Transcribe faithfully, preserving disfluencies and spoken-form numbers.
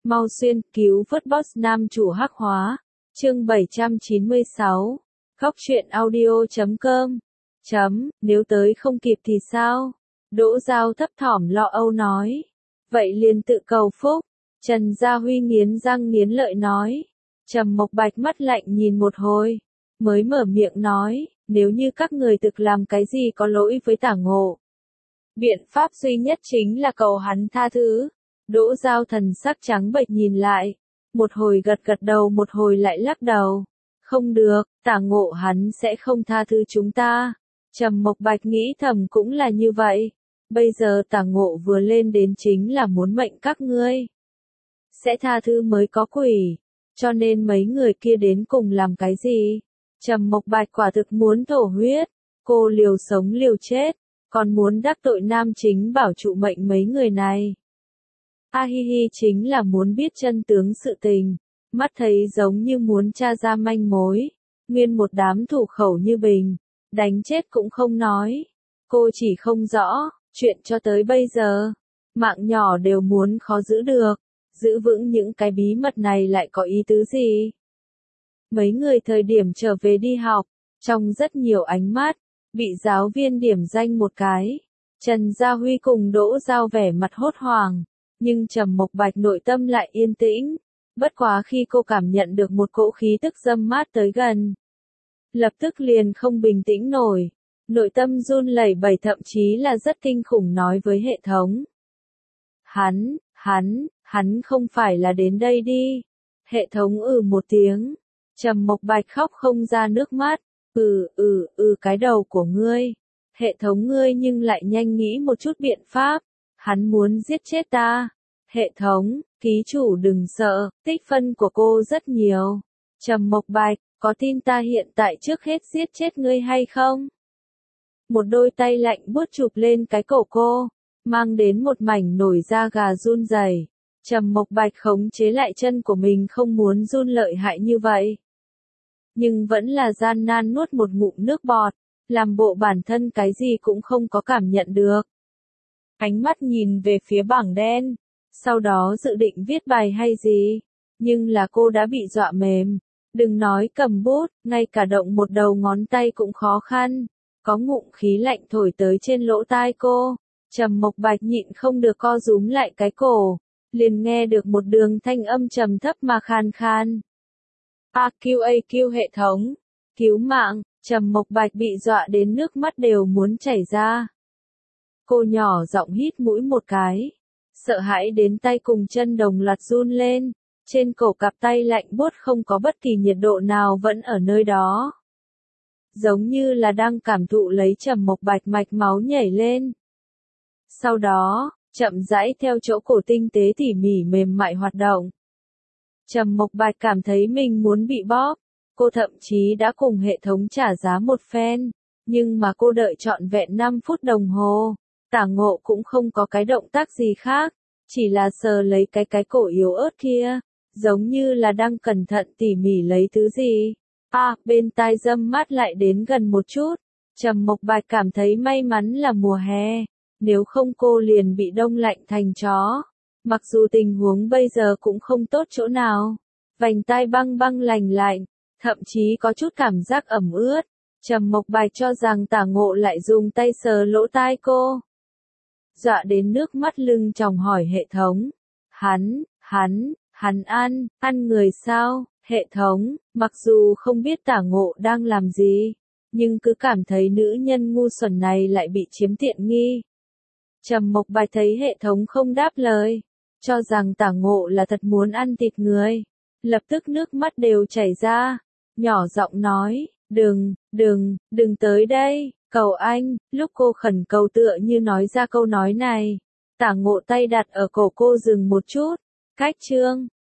Mau xuyên, cứu vớt boss nam chủ hắc hóa. Chương bảy trăm chín mươi sáu. Góc truyện audio chấm com. Chấm, nếu tới không kịp thì sao? Đỗ Giao thấp thỏm lo âu nói. Vậy liền tự cầu phúc. Trần Gia Huy nghiến răng nghiến lợi nói. Trầm Mộc Bạch mắt lạnh nhìn một hồi, mới mở miệng nói, nếu như các người thực làm cái gì có lỗi với Tả Ngộ, biện pháp duy nhất chính là cầu hắn tha thứ. Đỗ Giao thần sắc trắng bệch nhìn lại, một hồi gật gật đầu một hồi lại lắc đầu. Không được, Tả Ngộ hắn sẽ không tha thứ chúng ta. Trầm Mộc Bạch nghĩ thầm cũng là như vậy. Bây giờ Tả Ngộ vừa lên đến chính là muốn mệnh các ngươi sẽ tha thứ mới có quỷ. Cho nên mấy người kia đến cùng làm cái gì? Trầm Mộc Bạch quả thực muốn thổ huyết. Cô liều sống liều chết, còn muốn đắc tội nam chính bảo trụ mệnh mấy người này. A hi hi chính là muốn biết chân tướng sự tình. Mắt thấy giống như muốn tra ra manh mối. Nguyên một đám thủ khẩu như bình. Đánh chết cũng không nói. Cô chỉ không rõ, chuyện cho tới bây giờ. Mạng nhỏ đều muốn khó giữ được. Giữ vững những cái bí mật này lại có ý tứ gì? Mấy người thời điểm trở về đi học, trong rất nhiều ánh mắt, bị giáo viên điểm danh một cái. Trần Gia Huy cùng Đỗ Giao vẻ mặt hốt hoảng, nhưng Trầm Mộc Bạch nội tâm lại yên tĩnh. Bất quá khi cô cảm nhận được một cỗ khí tức dâm mát tới gần, lập tức liền không bình tĩnh nổi. Nội tâm run lẩy bẩy thậm chí là rất kinh khủng nói với hệ thống. Hắn, hắn, hắn không phải là đến đây đi. Hệ thống ừ một tiếng. Trầm Mộc Bạch khóc không ra nước mắt. Ừ, ừ, ừ cái đầu của ngươi. Hệ thống ngươi nhưng lại nhanh nghĩ một chút biện pháp. Hắn muốn giết chết ta. Hệ thống, ký chủ đừng sợ, tích phân của cô rất nhiều. Trầm Mộc Bạch, có tin ta hiện tại trước hết giết chết ngươi hay không? Một đôi tay lạnh buốt chụp lên cái cổ cô, mang đến một mảnh nổi da gà run rẩy. Trầm Mộc Bạch khống chế lại chân của mình không muốn run lợi hại như vậy. Nhưng vẫn là gian nan nuốt một ngụm nước bọt, làm bộ bản thân cái gì cũng không có cảm nhận được. Ánh mắt nhìn về phía bảng đen, sau đó dự định viết bài hay gì, nhưng là cô đã bị dọa mềm. Đừng nói cầm bút, ngay cả động một đầu ngón tay cũng khó khăn. Có ngụm khí lạnh thổi tới trên lỗ tai cô. Trầm Mộc Bạch nhịn không được co rúm lại cái cổ. Liền nghe được một đường thanh âm trầm thấp mà khan khan. A Q A Q hệ thống. Cứu mạng, Trầm Mộc Bạch bị dọa đến nước mắt đều muốn chảy ra. Cô nhỏ giọng hít mũi một cái. Sợ hãi đến tay cùng chân đồng loạt run lên. Trên cổ cặp tay lạnh buốt không có bất kỳ nhiệt độ nào vẫn ở nơi đó. Giống như là đang cảm thụ lấy Trầm Mộc Bạch mạch máu nhảy lên. Sau đó, chậm rãi theo chỗ cổ tinh tế tỉ mỉ mềm mại hoạt động. Trầm Mộc Bạch cảm thấy mình muốn bị bóp. Cô thậm chí đã cùng hệ thống trả giá một phen. Nhưng mà cô đợi trọn vẹn năm phút đồng hồ. Tả Ngộ cũng không có cái động tác gì khác. Chỉ là sờ lấy cái cái cổ yếu ớt kia. Giống như là đang cẩn thận tỉ mỉ lấy thứ gì. À, bên tai dâm mát lại đến gần một chút. Trầm Mộc Bạch cảm thấy may mắn là mùa hè. Nếu không cô liền bị đông lạnh thành chó. Mặc dù tình huống bây giờ cũng không tốt chỗ nào. Vành tai băng băng lành lạnh. Thậm chí có chút cảm giác ẩm ướt. Trầm Mộc Bạch cho rằng Tả Ngộ lại dùng tay sờ lỗ tai cô. Dọa đến nước mắt lưng tròng hỏi hệ thống. Hắn, hắn, hắn ăn, ăn người sao? Hệ thống, mặc dù không biết Tả Ngộ đang làm gì, nhưng cứ cảm thấy nữ nhân ngu xuẩn này lại bị chiếm tiện nghi. Trầm Mộc Bạch thấy hệ thống không đáp lời, cho rằng Tả Ngộ là thật muốn ăn thịt người. Lập tức nước mắt đều chảy ra, nhỏ giọng nói, đừng, đừng, đừng tới đây, cầu anh. Lúc cô khẩn cầu tựa như nói ra câu nói này, Tả Ngộ tay đặt ở cổ cô dừng một chút, cách chương.